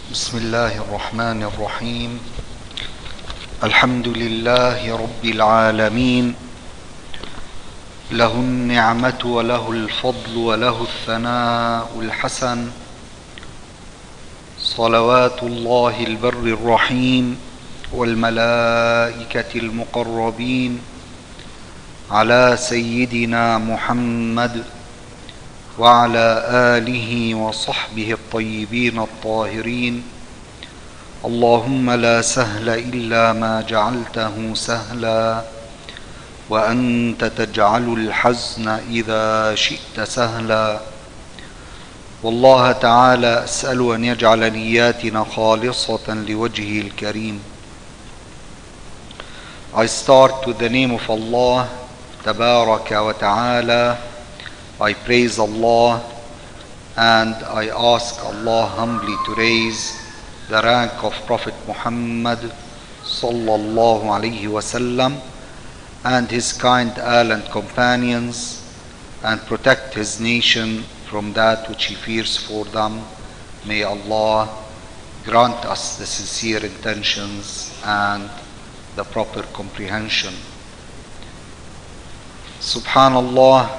بسم الله الرحمن الرحيم. الحمد لله رب العالمين، له النعمة وله الفضل وله الثناء الحسن، صلوات الله البر الرحيم والملائكة المقربين على سيدنا محمد وعلى آله وصحبه الطيبين الطاهرين. اللهم لا سهل إلا ما جعلته سهلا، وأنت تجعل الحزن إذا شئت سهلا. والله تعالى أسأل أن يجعل نياتنا خالصة لوجهه الكريم. I start with the name of Allah Tabaraka wa Ta'ala. I praise Allah and I ask Allah humbly to raise the rank of Prophet Muhammad sallallahu alaihi wasallam and his kind al and companions, and protect his nation from that which he fears for them. May Allah grant us the sincere intentions and the proper comprehension. Subhanallah,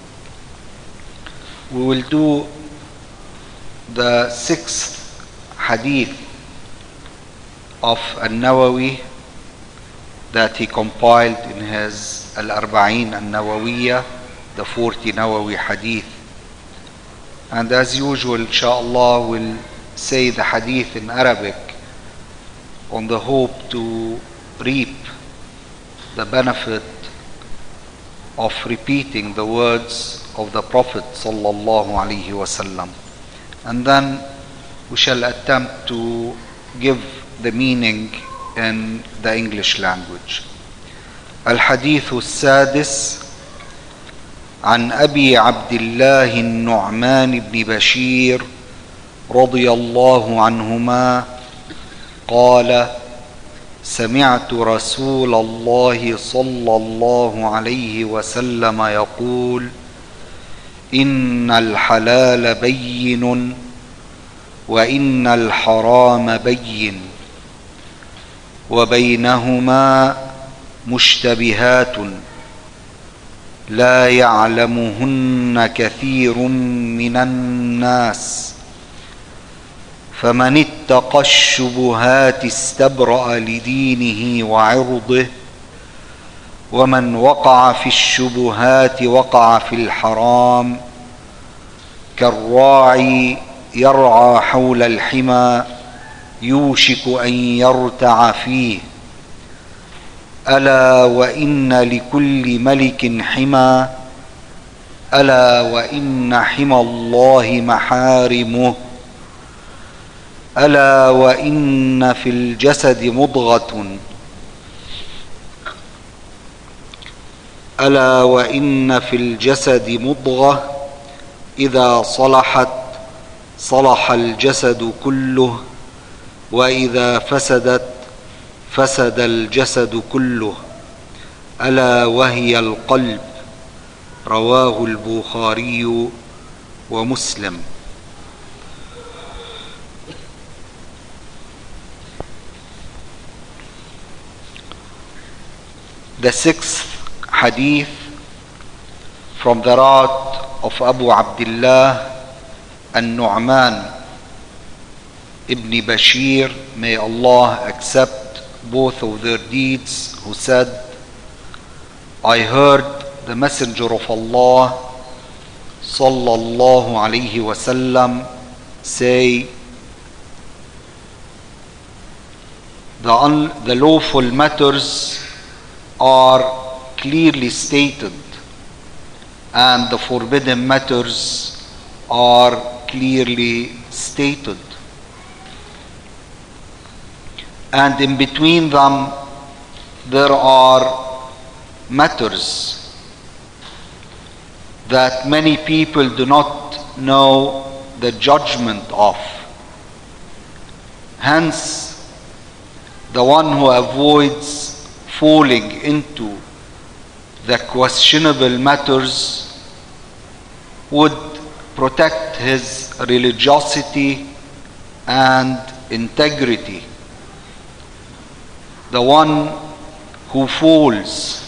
we will do the 6th hadith of An-Nawawi that he compiled in his Al-Arba'in An-Nawawiyya, the 40 Nawawi hadith. And as usual, inshallah, we'll say the hadith in Arabic on the hope to reap the benefit of repeating the words of the Prophet sallallahu alaihi wasallam, and then we shall attempt to give the meaning in the English language. الحديث السادس عن أبي عبد الله النعمان بن بشير رضي الله عنهما قال: سمعت رسول الله صلى الله عليه وسلم يقول: إن الحلال بين وإن الحرام بين وبينهما مشتبهات لا يعلمهن كثير من الناس، فمن اتقى الشبهات استبرأ لدينه وعرضه، ومن وقع في الشبهات وقع في الحرام، كالراعي يرعى حول الحمى يوشك أن يرتع فيه. ألا وإن لكل ملك حمى، ألا وإن حمى الله محارمه، ألا وإن في الجسد مضغة، ألا وإن في الجسد مضغة إذا صلحت صلح الجسد كله، وإذا فسدت فسد الجسد كله، ألا وهي القلب. رواه البخاري ومسلم. The 6th hadith from the route of Abu Abdullah An-Nu'man ibn Bashir, may Allah accept both of their deeds, who said: I heard the Messenger of Allah sallallahu alaihi wasallam say, the lawful matters are clearly stated and the forbidden matters are clearly stated, and in between them there are matters that many people do not know the judgment of. Hence, the one who avoids falling into the questionable matters would protect his religiosity and integrity. The one who falls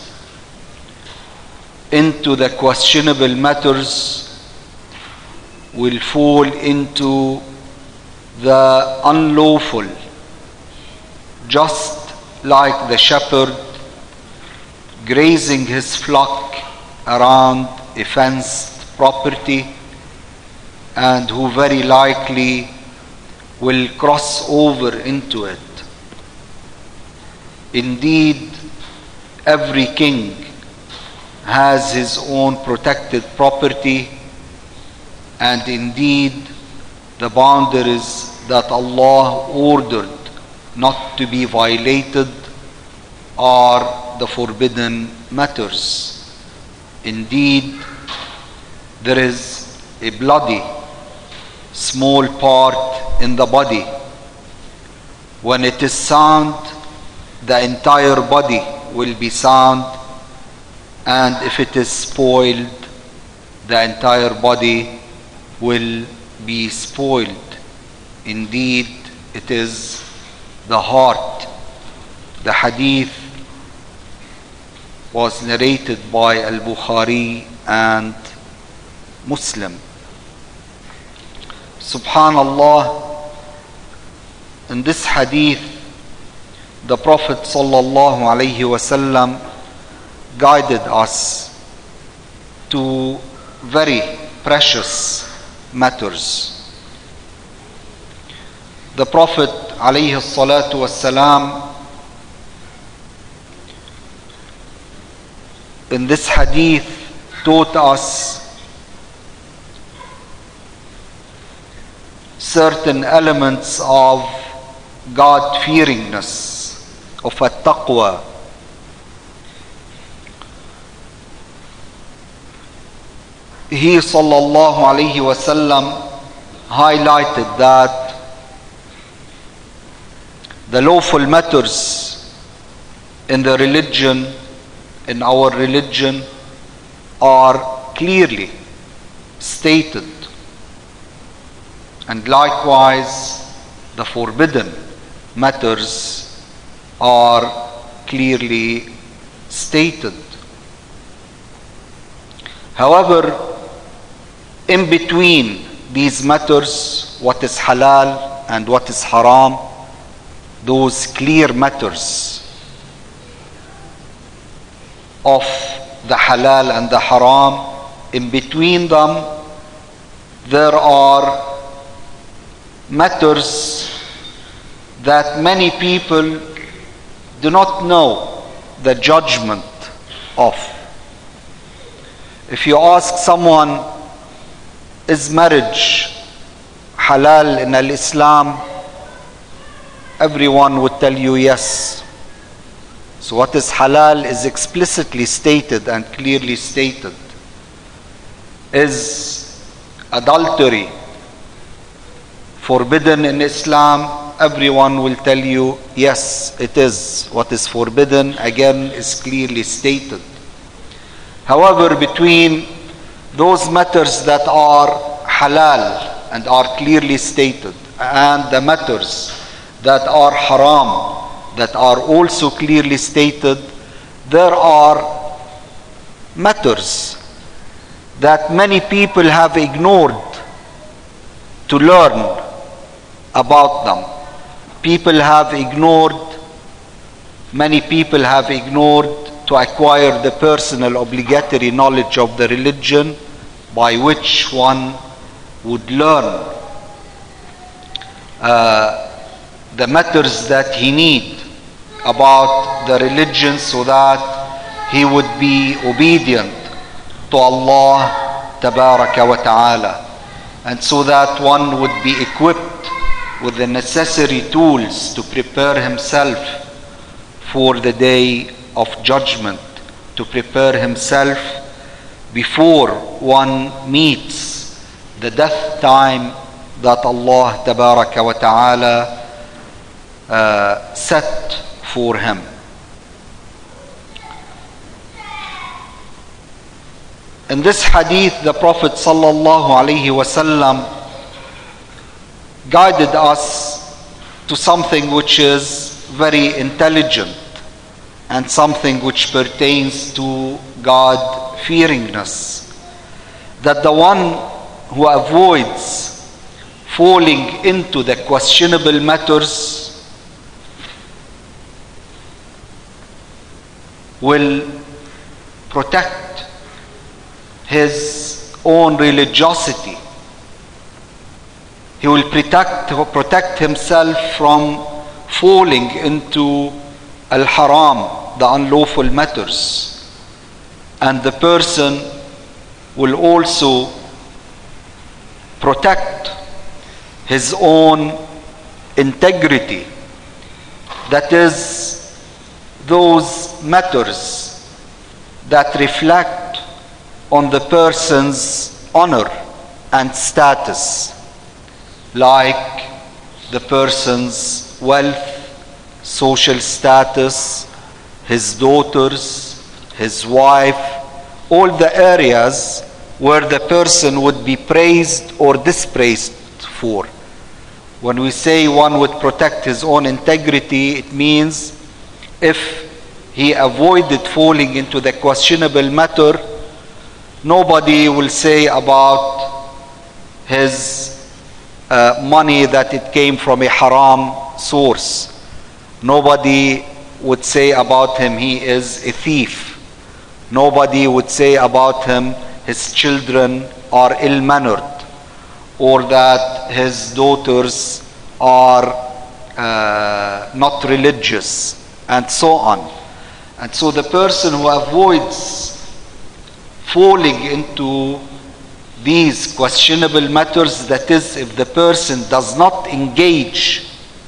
into the questionable matters will fall into the unlawful, just like the shepherd grazing his flock around a fenced property, and who very likely will cross over into it. Indeed, every king has his own protected property, and indeed the boundaries that Allah ordered not to be violated are the forbidden matters. Indeed, there is a bloody small part in the body. When it is sound, the entire body will be sound, and if it is spoiled, the entire body will be spoiled. Indeed, it is the heart. The hadith was narrated by Al-Bukhari and Muslim. Subhanallah, in this hadith, the Prophet sallallahu alaihi wasallam guided us to very precious matters. The Prophet alayhi salatu wassalam in this hadith taught us certain elements of God-fearingness, of at-taqwa. He sallallahu alayhi wasallam highlighted that the lawful matters in the religion, in our religion, are clearly stated, and likewise the forbidden matters are clearly stated. However, in between these matters, what is halal and what is haram, those clear matters of the halal and the haram, in between them there are matters that many people do not know the judgment of. If you ask someone, is marriage halal in Islam? Everyone would tell you yes. So what is halal is explicitly stated and clearly stated. Is adultery forbidden in Islam? Everyone will tell you yes, it is. What is forbidden, again, is clearly stated. However, between those matters that are halal and are clearly stated and the matters that are haram that are also clearly stated, there are matters that many people have ignored to learn about them. Many people have ignored to acquire the personal obligatory knowledge of the religion by which one would learn the matters that he need about the religion, so that he would be obedient to Allah Tabaraka wa Ta'ala, and so that one would be equipped with the necessary tools to prepare himself for the day of judgment, to prepare himself before one meets the death time that Allah Tabaraka wa Ta'ala set for him. In this hadith, the Prophet sallallahu alaihi wasallam guided us to something which is very intelligent and something which pertains to God-fearingness. That the one who avoids falling into the questionable matters will protect his own religiosity. He will protect himself from falling into al-haram, the unlawful matters. And the person will also protect his own integrity. That is, those matters that reflect on the person's honor and status, like the person's wealth, social status, his daughters, his wife, all the areas where the person would be praised or dispraised for. When we say one would protect his own integrity, it means if he avoided falling into the questionable matter, nobody will say about his money that it came from a haram source. Nobody would say about him he is a thief. Nobody would say about him his children are ill-mannered, or that his daughters are not religious, and so on. And so the person who avoids falling into these questionable matters, that is, if the person does not engage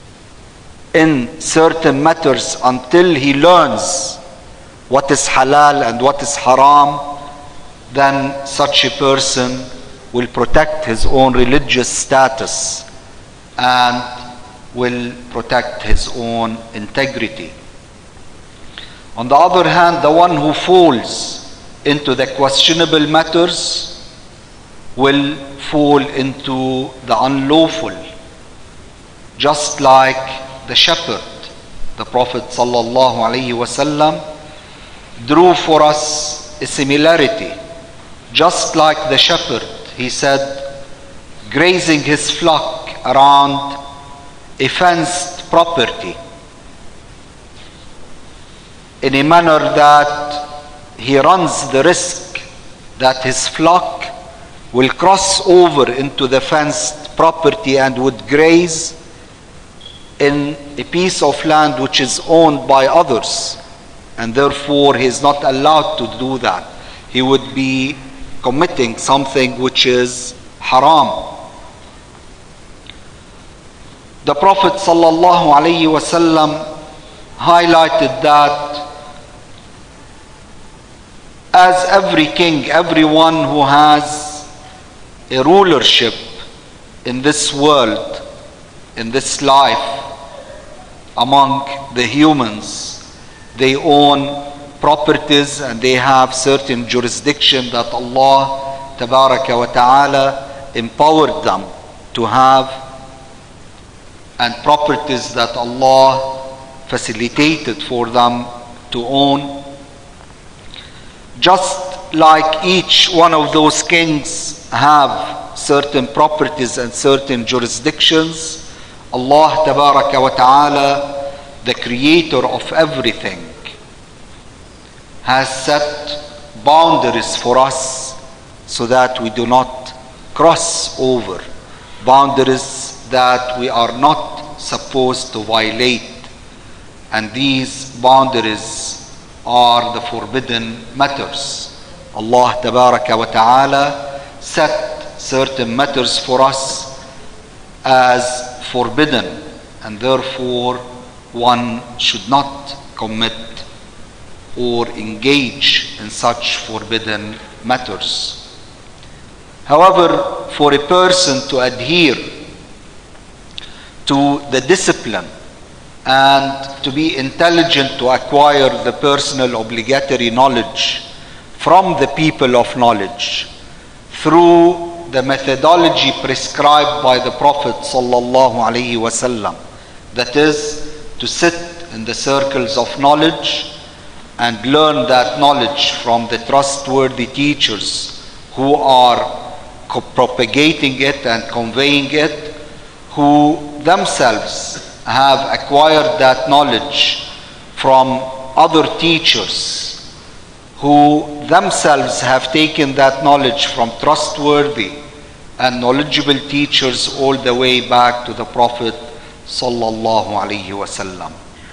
in certain matters until he learns what is halal and what is haram, then such a person will protect his own religious status and will protect his own integrity. On the other hand, the one who falls into the questionable matters will fall into the unlawful, just like the shepherd. The Prophet sallallahu alaihi wasallam drew for us a similarity. Just like the shepherd, he said, grazing his flock around a fenced property in a manner that he runs the risk that his flock will cross over into the fenced property and would graze in a piece of land which is owned by others, and therefore he is not allowed to do that. He would be committing something which is haram. The Prophet sallallahu alaihi wasallam highlighted that as every king, everyone who has a rulership in this world, in this life, among the humans, they own properties and they have certain jurisdiction that Allah tabaraka wa ta'ala empowered them to have, and properties that Allah facilitated for them to own. Just like each one of those kings have certain properties and certain jurisdictions, Allah tabaraka wa ta'ala, the creator of everything, has set boundaries for us so that we do not cross over, boundaries that we are not supposed to violate. And these boundaries are the forbidden matters. Allah tabaraka wa ta'ala set certain matters for us as forbidden, and therefore one should not commit or engage in such forbidden matters. However, for a person to adhere to the discipline and to be intelligent to acquire the personal obligatory knowledge from the people of knowledge through the methodology prescribed by the Prophet sallallahu alaihi wasallam, That is, to sit in the circles of knowledge and learn that knowledge from the trustworthy teachers who are propagating it and conveying it, who themselves have acquired that knowledge from other teachers, who themselves have taken that knowledge from trustworthy and knowledgeable teachers all the way back to the Prophet sallallahu alaihi wasallam.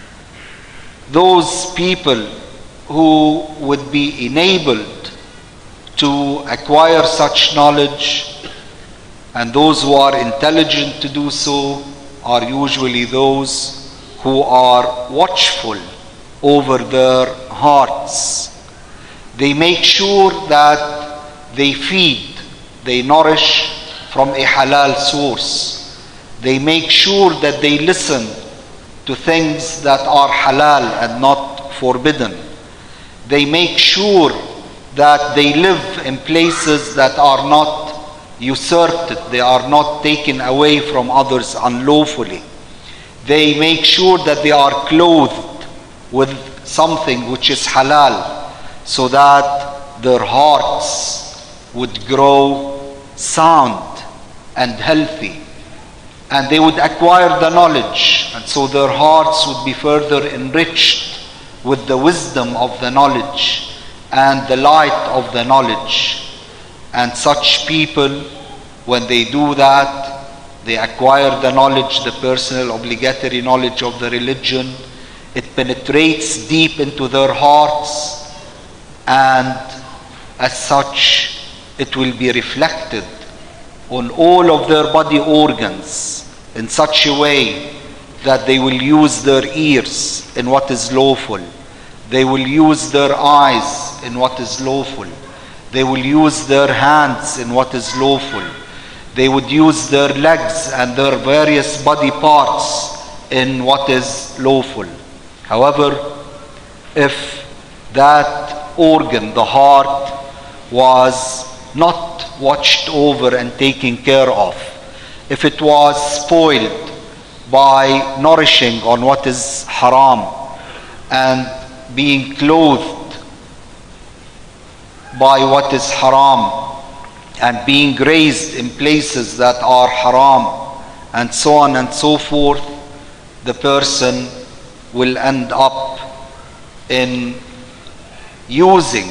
Those people who would be enabled to acquire such knowledge, and those who are intelligent to do so, are usually those who are watchful over their hearts. They make sure that they feed, they nourish from a halal source. They make sure that they listen to things that are halal and not forbidden. They make sure that they live in places that are not usurped, they are not taken away from others unlawfully. They make sure that they are clothed with something which is halal, so that their hearts would grow sound and healthy, and they would acquire the knowledge, and so their hearts would be further enriched with the wisdom of the knowledge and the light of the knowledge. And such people, when they do that, they acquire the knowledge, the personal obligatory knowledge of the religion. It penetrates deep into their hearts, and as such it will be reflected on all of their body organs in such a way that they will use their ears in what is lawful, they will use their eyes in what is lawful, they will use their hands in what is lawful, they would use their legs and their various body parts in what is lawful. However, if that organ, the heart, was not watched over and taken care of, if it was spoiled by nourishing on what is haram and being clothed by what is haram and being raised in places that are haram and so on and so forth, the person will end up in using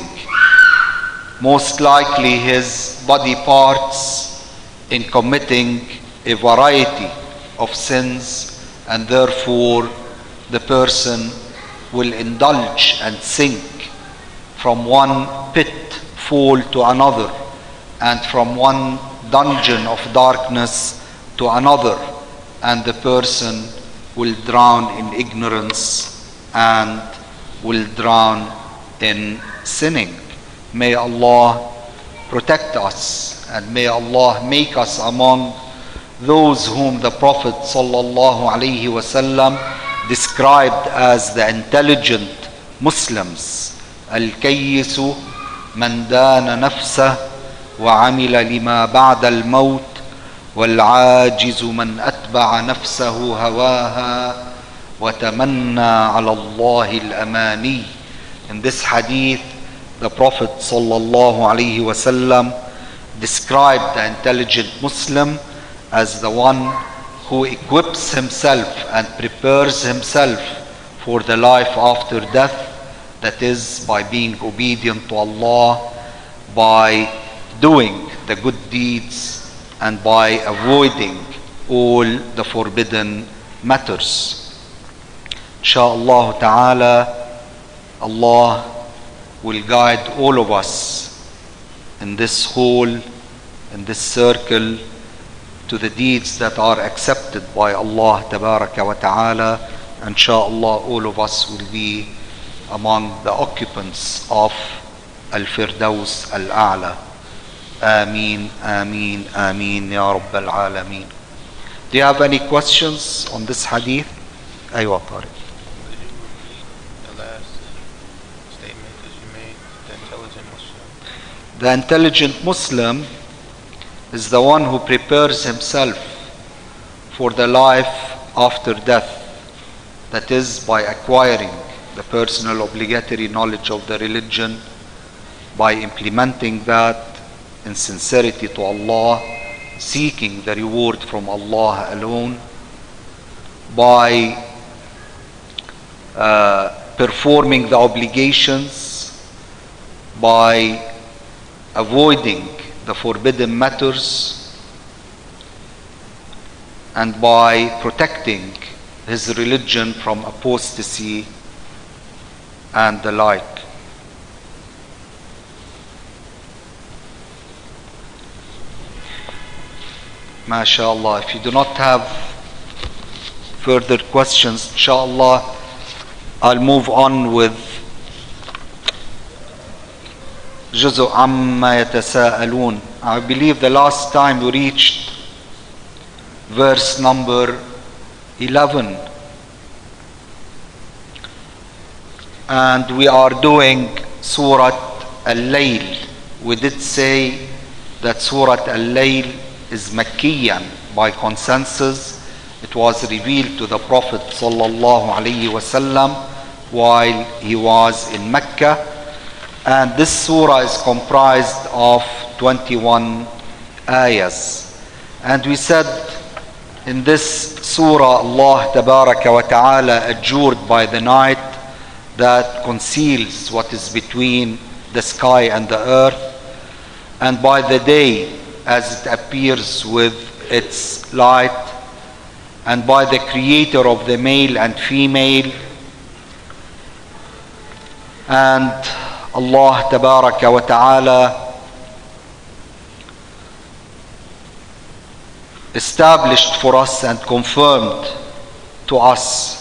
most likely his body parts in committing a variety of sins, and therefore the person will indulge and sink from one pitfall to another, and from one dungeon of darkness to another, and the person will drown in ignorance and will drown in sinning. May Allah protect us, and may Allah make us among those whom the Prophet sallallahu alaihi wasallam described as the intelligent Muslims. Al-Kayyisu man dana nafsah wa amila lima ba'da al-maut wal-ajizu man atba'a nafsahu hawaha wa tamanna ala Allahi al-amani. In this hadith, the Prophet sallallahu alaihi wasallam described the intelligent Muslim as the one who equips himself and prepares himself for the life after death, that is, by being obedient to Allah, by doing the good deeds, and by avoiding all the forbidden matters. Insha'Allah ta'ala, Allah will guide all of us in this hall, in this circle, to the deeds that are accepted by Allah tabaraka wa ta'ala. Insha'Allah, all of us will be among the occupants of Al-Firdaus Al-A'la. Ameen, Ameen, Ameen, Ya Rabbal Alameen. Do you have any questions on this hadith? Aywa Tariq. The last statement that you made, the intelligent Muslim. The intelligent Muslim is the one who prepares himself for the life after death, that is by acquiring the personal obligatory knowledge of the religion, by implementing that in sincerity to Allah, seeking the reward from Allah alone, by performing the obligations, by avoiding the forbidden matters, and by protecting his religion from apostasy and the like. MashaAllah, if you do not have further questions, inshallah, I'll move on with جزء عما يتساءلون. I believe the last time we reached verse number 11, and we are doing Surah Al-Layl. We did say that Surah Al-Layl is Makkiyan by consensus. It was revealed to the Prophet sallallahu alaihi wasallam while he was in Mecca, and this surah is comprised of 21 ayahs. And we said in this surah, Allah tabaraka wa ta'ala adjured by the night that conceals what is between the sky and the earth, and by the day as it appears with its light, and by the creator of the male and female. And Allah tabaraka wa ta'ala established for us and confirmed to us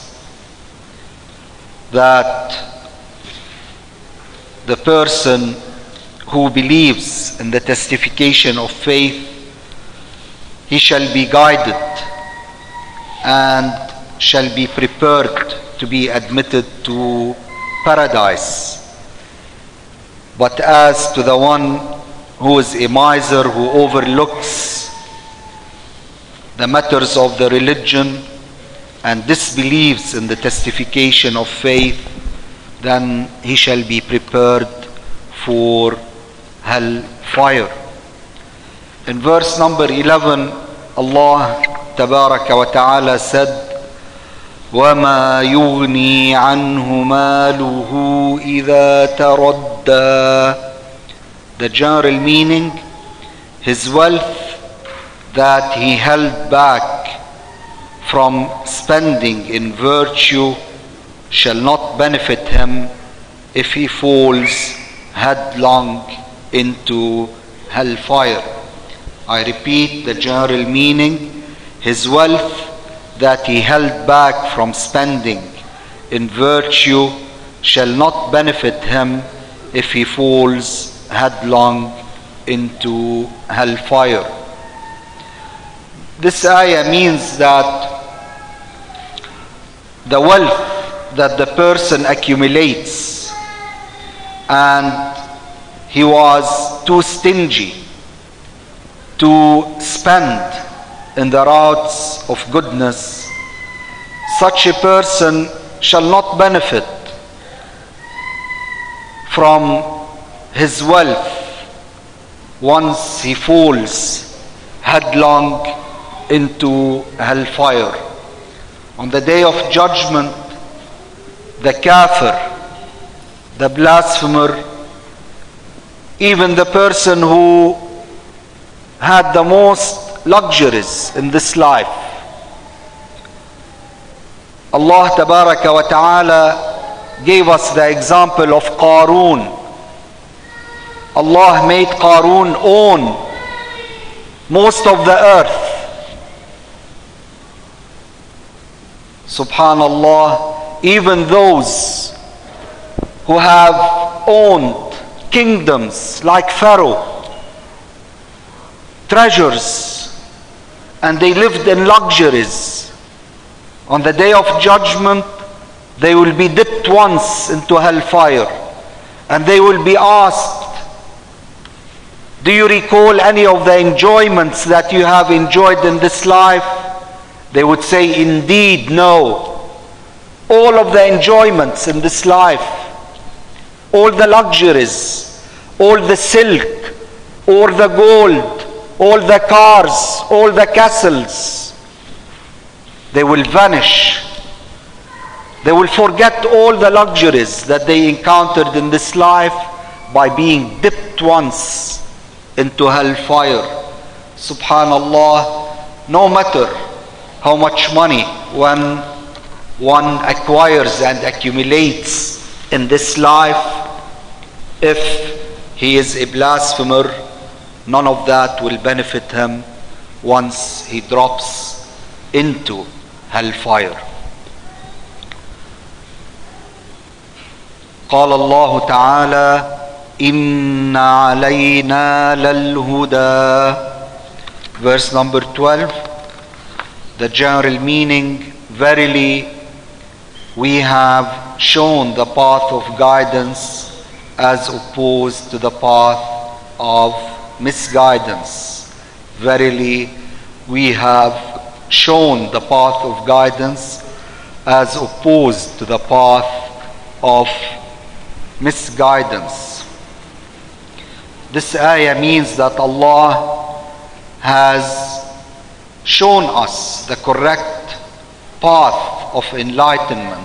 that the person who believes in the testification of faith, he shall be guided and shall be prepared to be admitted to paradise. But as to the one who is a miser, who overlooks the matters of the religion and disbelieves in the testification of faith, then he shall be prepared for hellfire. In verse number 11, Allah tabaraka wa ta'ala said, وَمَا يُغْنِي عَنْهُ مَالُهُ إِذَا تَرَدَّى. The general meaning, his wealth that he held back from spending in virtue shall not benefit him if he falls headlong into hellfire. I repeat the general meaning, his wealth that he held back from spending in virtue shall not benefit him if he falls headlong into hellfire. This ayah means that the wealth that the person accumulates and he was too stingy to spend in the routes of goodness, such a person shall not benefit from his wealth once he falls headlong into hellfire. On the day of judgment, the kafir, the blasphemer, even the person who had the most luxuries in this life, Allah tabaraka wa ta'ala gave us the example of Qarun. Allah made Qarun own most of the earth. Subhanallah, even those who have owned kingdoms like Pharaoh, treasures, and they lived in luxuries, on the day of judgment they will be dipped once into hellfire, and they will be asked, do you recall any of the enjoyments that you have enjoyed in this life? They would say, indeed, no. All of the enjoyments in this life, all the luxuries, all the silk, all the gold, all the cars, all the castles, they will vanish. They will forget all the luxuries that they encountered in this life by being dipped once into hellfire. Subhanallah, no matter how much money one acquires and accumulates in this life, if he is a blasphemer, none of that will benefit him once he drops into hellfire. قال الله تعالى إن علينا للهدى. Verse number 12, the general meaning, verily we have shown the path of guidance as opposed to the path of misguidance. Verily we have shown the path of guidance as opposed to the path of misguidance. This ayah means that Allah has shown us the correct path of enlightenment.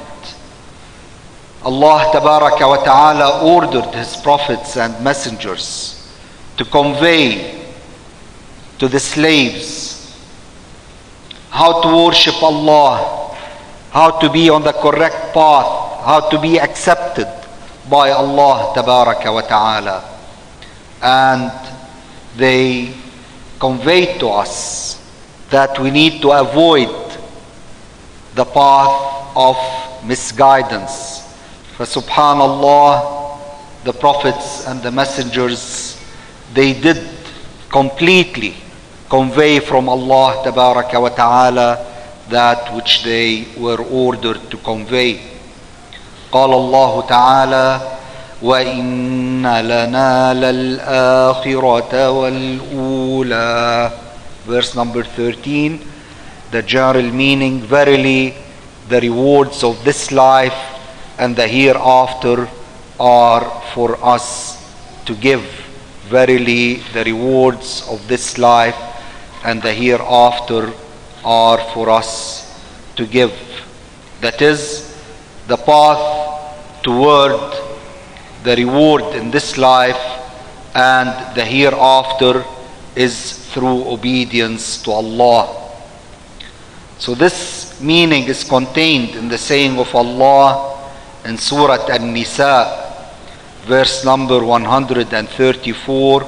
Allah Tabaraka wa Ta'ala ordered His prophets and messengers to convey to the slaves how to worship Allah, how to be on the correct path, how to be accepted by Allah Tabaraka wa Ta'ala. And they conveyed to us that we need to avoid the path of misguidance. For subhanallah, the prophets and the messengers, they did completely convey from Allah Tabaraka wa Ta'ala that which they were ordered to convey. قال الله تعالى وَإِنَّ لَنَا لَلْآخِرَةَ وَالْأُولَى. Verse number 13, the general meaning, verily the rewards of this life and the hereafter are for us to give. Verily the rewards of this life and the hereafter are for us to give. That is, the path toward the reward in this life and the hereafter is through obedience to Allah. So this meaning is contained in the saying of Allah in Surah An-Nisa, verse number 134.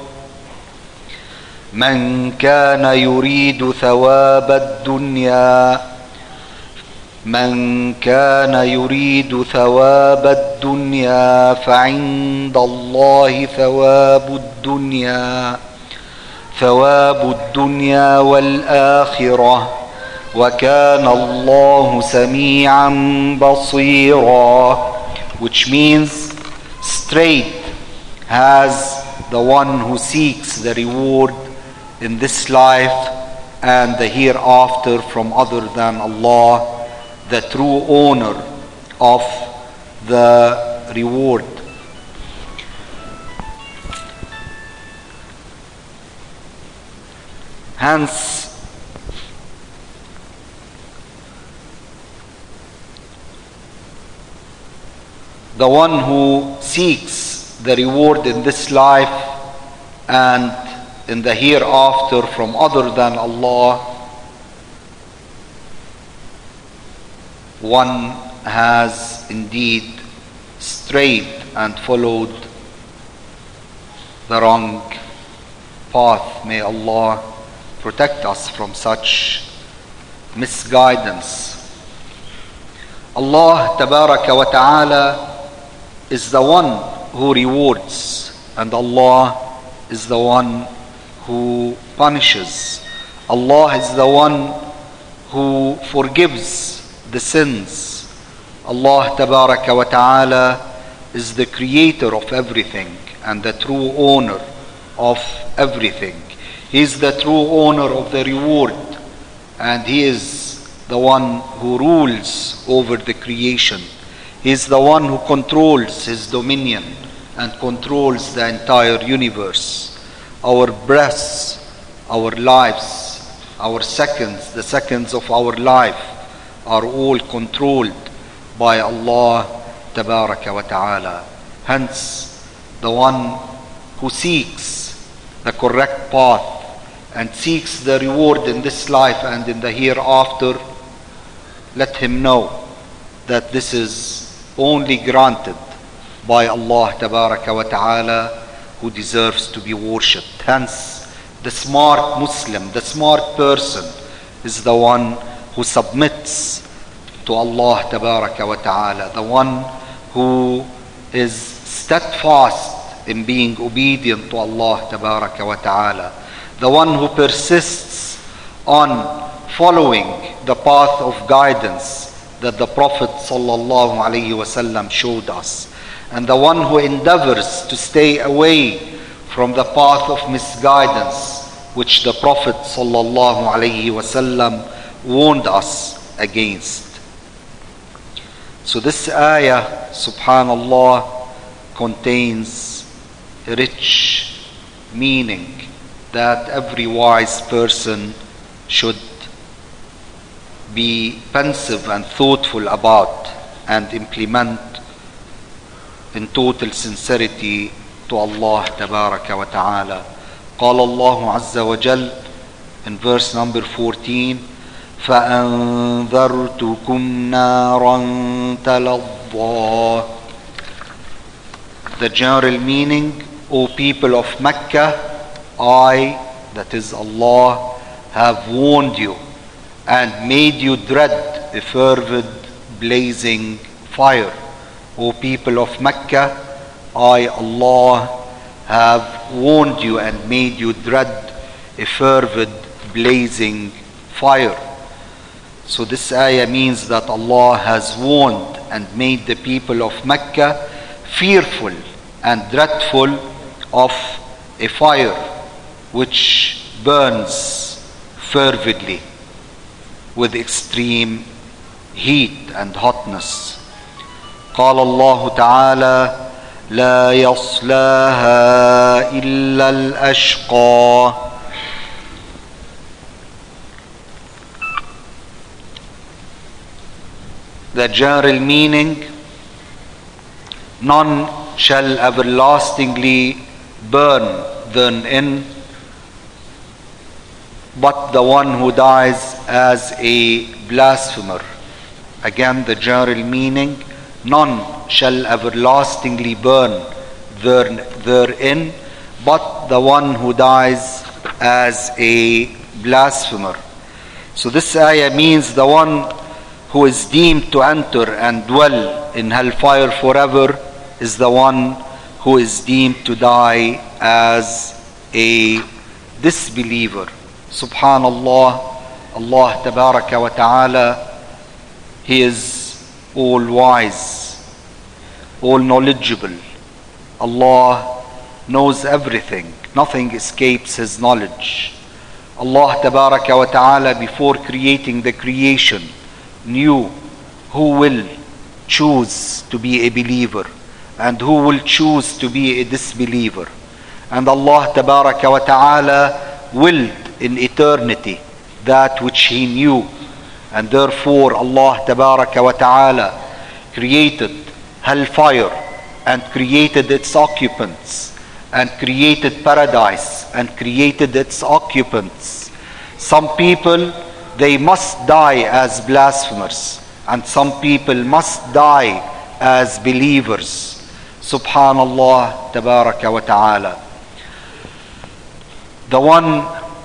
من كان يريد ثواب الدنيا من كان يريد ثواب الدنيا فعند الله ثواب الدنيا والآخرة وكان الله سميعا بصيرا. Which means straight has the one who seeks the reward in this life and the hereafter from other than Allah, the true owner of the reward. Hence, the one who seeks the reward in this life and in the hereafter from other than Allah, one has indeed strayed and followed the wrong path. May Allah protect us from such misguidance. Allah Tabaraka wa Ta'ala is the one who rewards, and Allah is the one who punishes. Allah is the one who forgives the sins. Allah Tabaraka wa Ta'ala is the creator of everything and the true owner of everything. He is the true owner of the reward, and He is the one who rules over the creation. He is the one who controls his dominion and controls the entire universe. Our breaths, our lives, our seconds, the seconds of our life are all controlled by Allah Tabaraka wa Ta'ala. Hence, the one who seeks the correct path and seeks the reward in this life and in the hereafter, let him know that this is only granted by Allah Tabaraka wa Ta'ala, who deserves to be worshipped. Hence, the smart Muslim, the smart person is the one who submits to Allah Tabaraka wa Ta'ala, the one who is steadfast in being obedient to Allah Tabaraka wa Ta'ala, the one who persists on following the path of guidance that the Prophet sallallahu alaihi wasallam showed us, and the one who endeavors to stay away from the path of misguidance which the Prophet sallallahu alaihi wasallam warned us against. So this ayah, subhanallah, contains a rich meaning that every wise person should be pensive and thoughtful about and implement in total sincerity to Allah Tabaraka wa Ta'ala. قال الله عز وجل in verse number 14, فأنذرتكم نارا تلظى. The general meaning, O people of Mecca, I, that is Allah, have warned you and made you dread a fervid blazing fire. O people of Mecca, I, Allah, have warned you and made you dread a fervid blazing fire. So this ayah means that Allah has warned and made the people of Mecca fearful and dreadful of a fire which burns fervidly with extreme heat and hotness. قال الله تعالى لا يصلاها إلا الأشقى. The general meaning, none shall everlastingly burn therein but the one who dies as a blasphemer. Again, the general meaning, none shall everlastingly burn therein but the one who dies as a blasphemer. So this ayah means the one who is deemed to enter and dwell in hellfire forever is the one who is deemed to die as a disbeliever. Subhanallah, Allah Tabaraka wa Ta'ala, He is all wise, all knowledgeable. Allah knows everything. Nothing escapes His knowledge. Allah Tabaraka wa Ta'ala, before creating the creation, knew who will choose to be a believer and who will choose to be a disbeliever. And Allah Tabaraka wa Ta'ala willed in eternity that which He knew, and therefore Allah Tabaraka wa Ta'ala created hellfire and created its occupants and created paradise and created its occupants. Some people, they must die as blasphemers, and some people must die as believers. Subhanallah Tabaraka wa Ta'ala. The one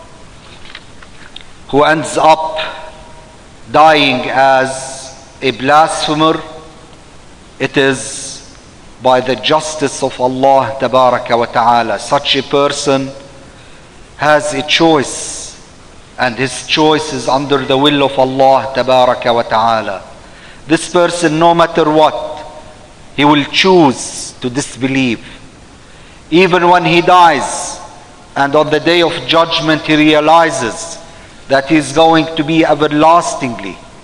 who ends up dying as a blasphemer, it is by the justice of Allah Tabaraka wa Ta'ala. Such a person has a choice, and his choice is under the will of Allah Tabaraka wa Ta'ala. This person, no matter what, he will choose to disbelieve. Even when he dies and on the day of judgment he realizes that he is going to be everlastingly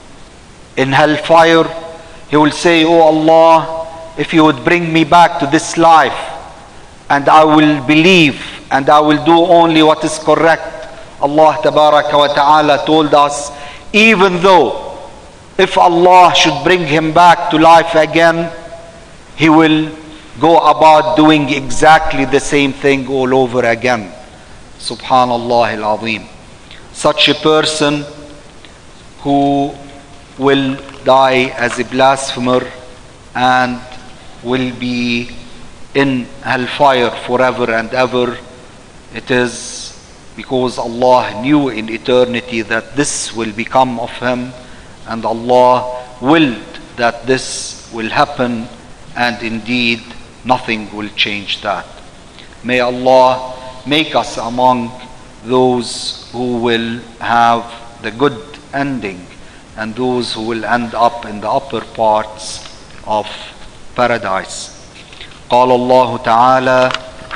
in hellfire, he will say, "Oh Allah, if you would bring me back to this life, and I will believe and I will do only what is correct." Allah Tabaraka wa Ta'ala told us, even though if Allah should bring him back to life again, he will go about doing exactly the same thing all over again. Subhanallah al-Azim. Such a person who will die as a blasphemer and will be in hellfire forever and ever, it is because Allah knew in eternity that this will become of him, and Allah willed that this will happen, and indeed nothing will change that. May Allah make us among those who will have the good ending and those who will end up in the upper parts of paradise. قال الله تعالى: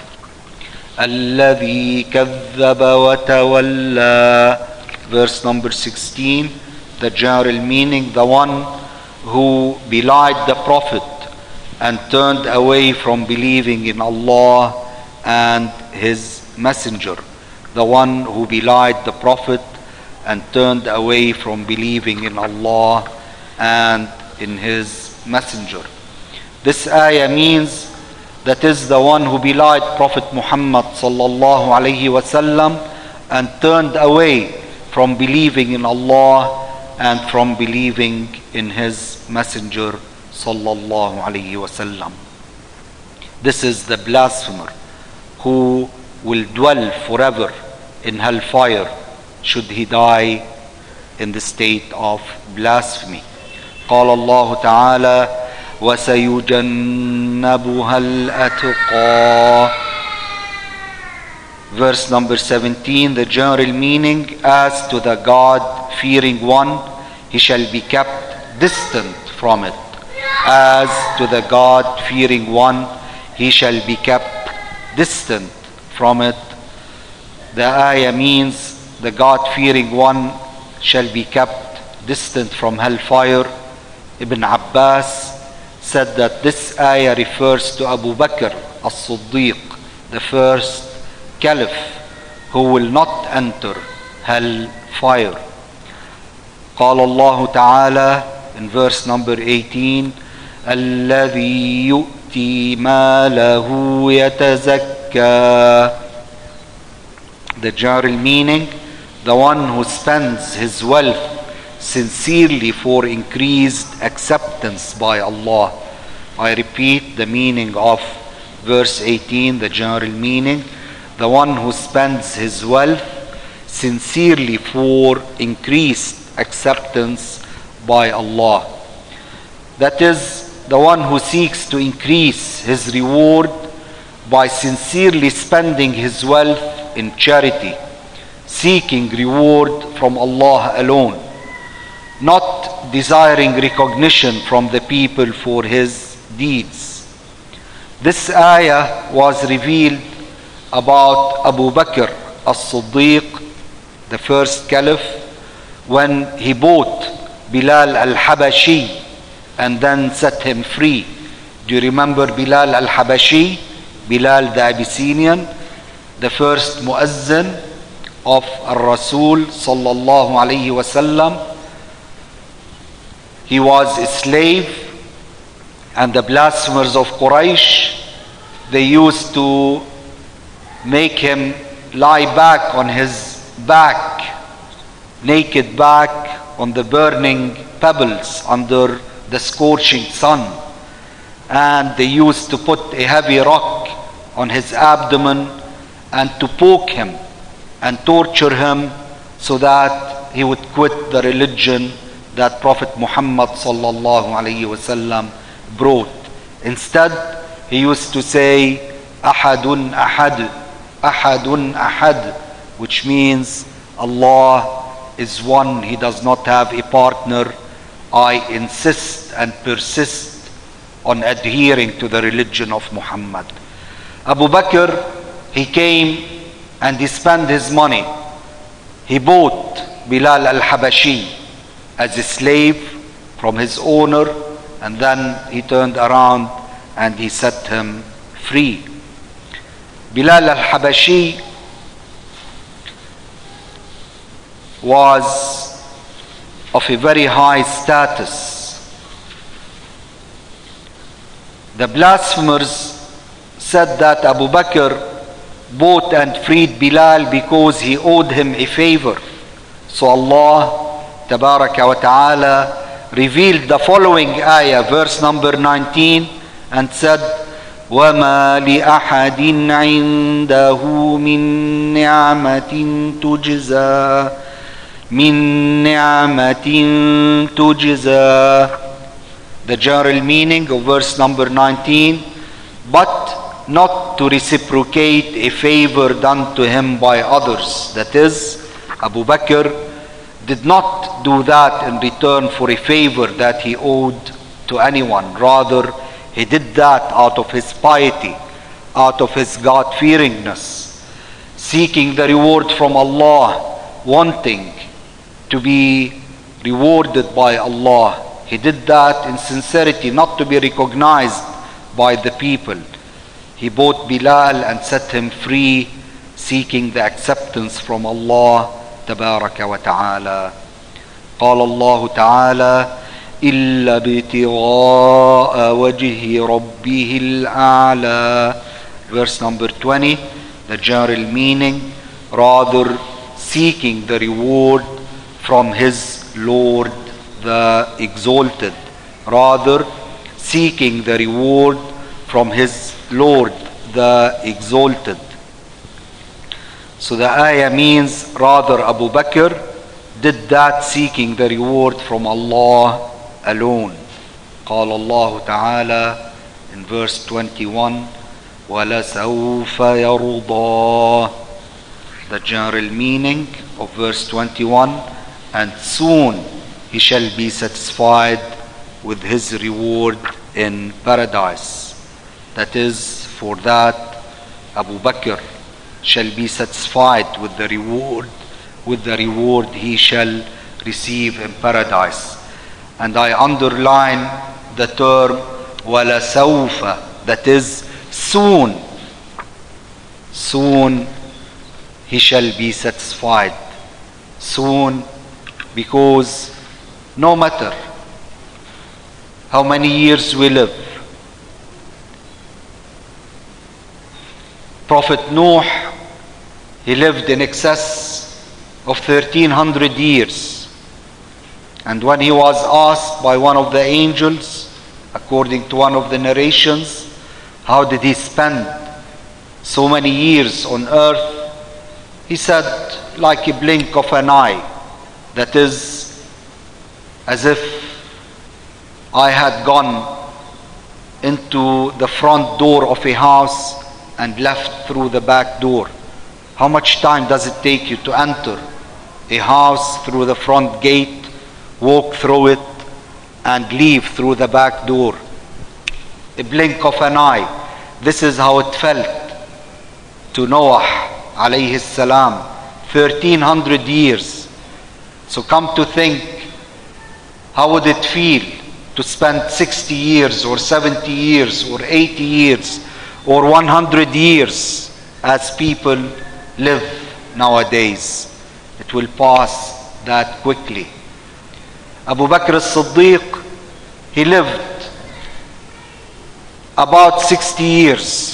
الذي كذب وتولى. Verse number 16, the general meaning: the one who belied the Prophet and turned away from believing in Allah and His Messenger. The one who belied the Prophet and turned away from believing in Allah and in His Messenger. This ayah means that is the one who belied Prophet Muhammad sallallahu alayhi wasallam and turned away from believing in Allah and from believing in His Messenger sallallahu alayhi wasallam. This is the blasphemer who will dwell forever in hellfire should he die in the state of blasphemy. قال الله تعالى: وَسَيُجَنَّبُهَا الْأَتْقَى. Verse number 17, the general meaning: as to the God-fearing one, he shall be kept distant from it. As to the God-fearing one, he shall be kept distant from it. The ayah means the God-fearing one shall be kept distant from hellfire. Ibn Abbas said that this ayah refers to Abu Bakr as-Siddiq, the first caliph who will not enter hellfire. قال الله تعالى in verse number 18: الذي يؤتي ماله يتزكى. The general meaning: the one who spends his wealth sincerely for increased acceptance by Allah. I repeat the meaning of verse 18, the general meaning: the one who spends his wealth sincerely for increased acceptance by Allah. That is, the one who seeks to increase his reward by sincerely spending his wealth in charity, seeking reward from Allah alone, not desiring recognition from the people for his deeds. This ayah was revealed about Abu Bakr as-Siddiq, the first caliph, when he bought Bilal al-Habashi and then set him free. Do you remember Bilal al-Habashi? Bilal the Abyssinian, the first muazzin of al-Rasul sallallahu alayhi wasallam. He was a slave, and the blasphemers of Quraysh, they used to make him lie back on his back, naked back on the burning pebbles under the scorching sun, and they used to put a heavy rock on his abdomen and to poke him and torture him so that he would quit the religion that Prophet Muhammad sallallahu alayhi wasallam brought. Instead, he used to say ahadun ahad, ahadun ahad, which means Allah is one, he does not have a partner. I insist and persist on adhering to the religion of Muhammad. Abu Bakr, he came and he spent his money. He bought Bilal al-Habashi as a slave from his owner, and then he turned around and he set him free. Bilal al-Habashi was of a very high status. The blasphemers said that Abu Bakr bought and freed Bilal because he owed him a favor. So Allah Tabaraka wa Ta'ala revealed the following ayah, verse number 19, and said, وَمَا لِأَحَدٍ عِنْدَهُ مِنْ نِعْمَةٍ تُجْزَى. The general meaning of verse number 19, but not to reciprocate a favor done to him by others. That is, Abu Bakr did not do that in return for a favor that he owed to anyone. Rather, he did that out of his piety, out of his God-fearingness, seeking the reward from Allah, wanting to be rewarded by Allah. He did that in sincerity, not to be recognized by the people. He bought Bilal and set him free, seeking the acceptance from Allah Tabaraka wa Ta'ala. قال الله تعالى إلا ابتغاء وجه ربه الأعلى. Verse number 20, the general meaning, rather seeking the reward from his Lord the Exalted. Rather seeking the reward from his Lord the Exalted. So the ayah means rather Abu Bakr did that seeking the reward from Allah alone. قال الله تعالى in verse 21, وَلَسَوْفَ يَرْضَى. The general meaning of verse 21, and soon he shall be satisfied with his reward in paradise. That is, for that Abu Bakr shall be satisfied with the reward he shall receive in paradise. And I underline the term وَلَسَوْفَ, that is, soon. Soon he shall be satisfied. Soon, because no matter how many years we live, Prophet Nuh, he lived in excess of 1300 years. And when he was asked by one of the angels, according to one of the narrations, how did he spend so many years on earth, he said, like a blink of an eye. That is, as if I had gone into the front door of a house and left through the back door. How much time does it take you to enter a house through the front gate, walk through it, and leave through the back door? A blink of an eye. This is how it felt to Noah alayhi salam, 1300 years. So come to think, how would it feel to spend 60 years or 70 years or 80 years or 100 years as people live nowadays? It will pass that quickly. Abu Bakr as-Siddiq, he lived about 60 years.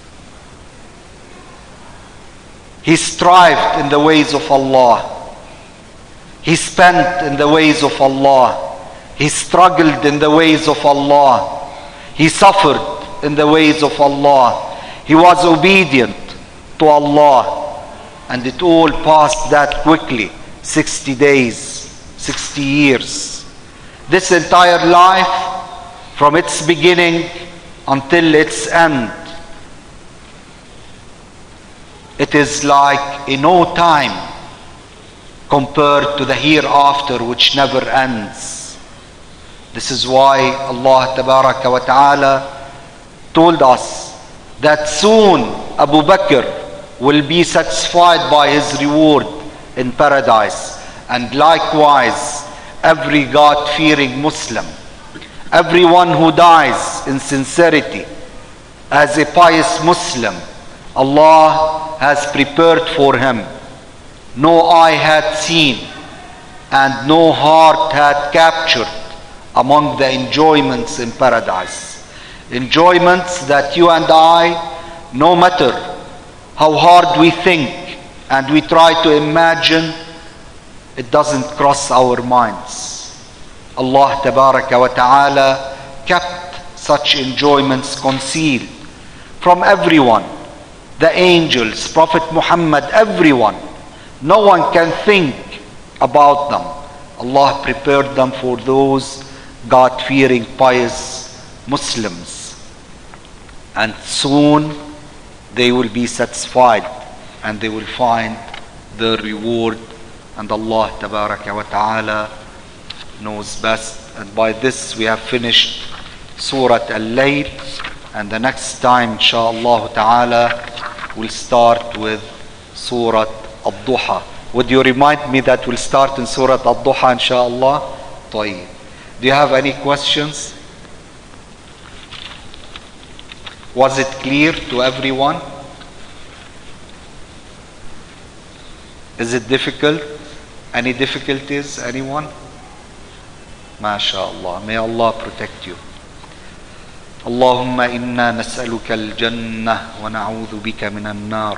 He strived in the ways of Allah. He spent in the ways of Allah. He struggled in the ways of Allah. He suffered in the ways of Allah. He was obedient to Allah. And it all passed that quickly. 60 days, 60 years. This entire life, from its beginning until its end, it is like a no time compared to the hereafter, which never ends. This is why Allah Tabaraka wa Ta'ala told us that soon Abu Bakr will be satisfied by his reward in paradise. And likewise, every God-fearing Muslim, everyone who dies in sincerity as a pious Muslim, Allah has prepared for him. No eye had seen and no heart had captured among the enjoyments in paradise. Enjoyments that you and I, no matter how hard we think and we try to imagine, it doesn't cross our minds. Allah Tabaraka wa Ta'ala kept such enjoyments concealed from everyone. The angels, Prophet Muhammad, everyone. No one can think about them. Allah prepared them for those God-fearing, pious Muslims. And soon they will be satisfied and they will find the reward. And Allah Tabaraka wa Ta'ala knows best. And by this we have finished Surah Al-Layl. And the next time, inshaAllah Ta'ala, we'll start with Surah Al-Duha. Would you remind me that we'll start in Surah Al-Duha, inshaAllah? طيب. Do you have any questions? Was it clear to everyone? Is it difficult? Any difficulties? Anyone? MashaAllah. May Allah protect you. اللهم إنا نسألك الجنة ونعوذ بك من النار.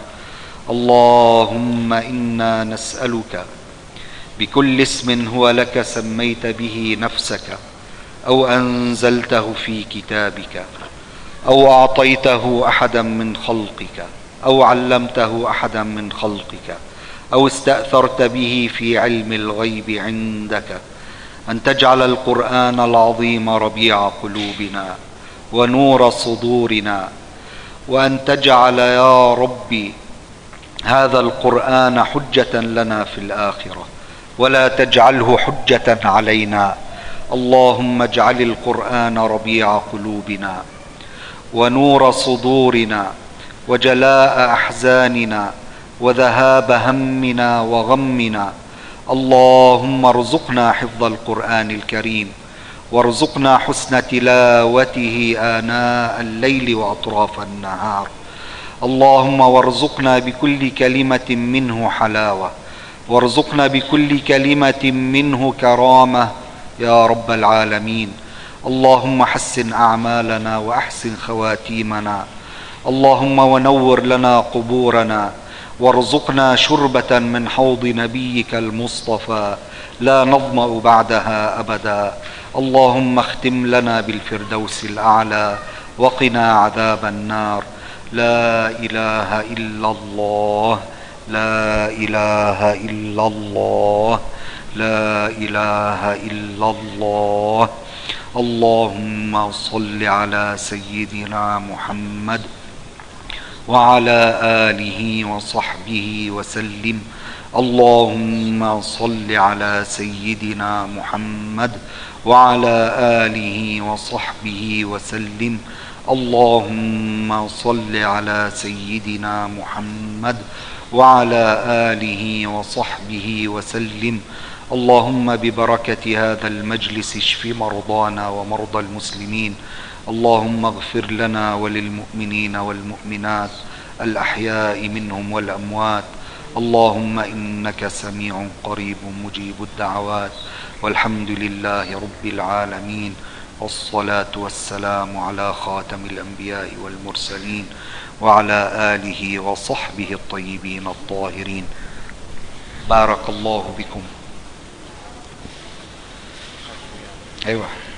اللهم إنا نسألك بكل اسم هو لك سميت به نفسك أو أنزلته في كتابك أو أعطيته أحدا من خلقك أو علمته أحدا من خلقك أو استأثرت به في علم الغيب عندك أن تجعل القرآن العظيم ربيع قلوبنا ونور صدورنا، وأن تجعل يا ربي هذا القرآن حجة لنا في الآخرة ولا تجعله حجة علينا. اللهم اجعل القرآن ربيع قلوبنا ونور صدورنا وجلاء أحزاننا وذهاب همنا وغمنا. اللهم ارزقنا حفظ القرآن الكريم وارزقنا حسن تلاوته آناء الليل وأطراف النهار. اللهم وارزقنا بكل كلمة منه حلاوة وارزقنا بكل كلمة منه كرامة يا رب العالمين. اللهم حسن أعمالنا وأحسن خواتيمنا. اللهم ونور لنا قبورنا وارزقنا شربة من حوض نبيك المصطفى لا نظمأ بعدها أبدا. اللهم اختم لنا بالفردوس الأعلى وقنا عذاب النار. لا إله إلا الله، لا إله إلا الله، لا إله إلا الله. اللهم صل على سيدنا محمد وعلى آله وصحبه وسلم. اللهم صل على سيدنا محمد وعلى آله وصحبه وسلم. اللهم صل على سيدنا محمد وعلى آله وصحبه وسلم. اللهم ببركة هذا المجلس اشف مرضانا ومرضى المسلمين. اللهم اغفر لنا وللمؤمنين والمؤمنات الأحياء منهم والأموات. اللهم إنك سميع قريب مجيب الدعوات. والحمد لله رب العالمين، والصلاة والسلام على خاتم الأنبياء والمرسلين وعلى آله وصحبه الطيبين الطاهرين. بارك الله بكم. أيوة.